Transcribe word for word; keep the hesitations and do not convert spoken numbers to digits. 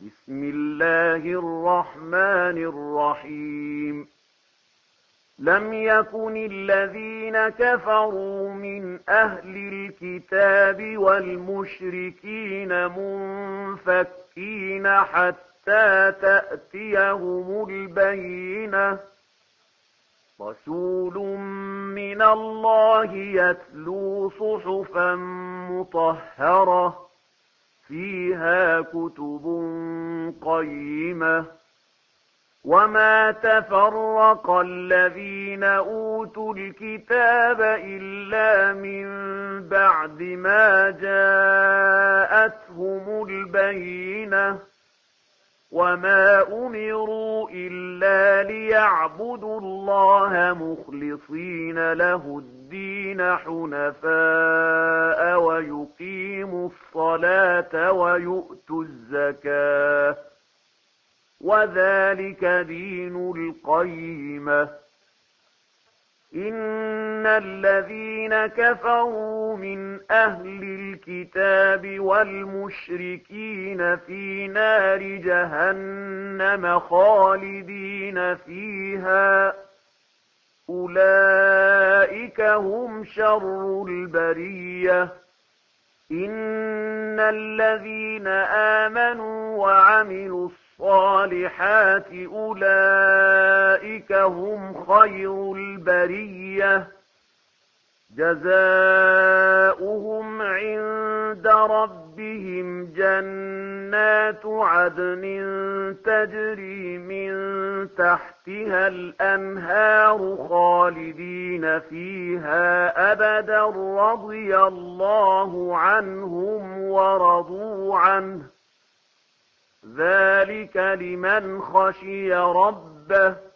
بسم الله الرحمن الرحيم لم يكن الذين كفروا من أهل الكتاب والمشركين منفكين حتى تأتيهم البينة رسول من الله يتلو صحفا مطهرة فيها كتب قيمة وما تفرق الذين أوتوا الكتاب إلا من بعد ما جاءتهم البينة وما أمروا إلا ليعبدوا الله مخلصين له الدين حنفاء ويقيموا الصلاة ويؤتوا الزكاة وذلك دين القيمة إن الذين كفروا من أهل الكتاب والمشركين في نار جهنم خالدين فيها أولئك هم شر البرية إن الذين آمنوا وعملوا الصالحات أولئك هم خير البرية جزاؤهم عند ربهم جنات عدن تجري من تحتها الأنهار خالدين فيها أبدا رضي الله عنهم ورضوا عنه ذلك لمن خشي ربه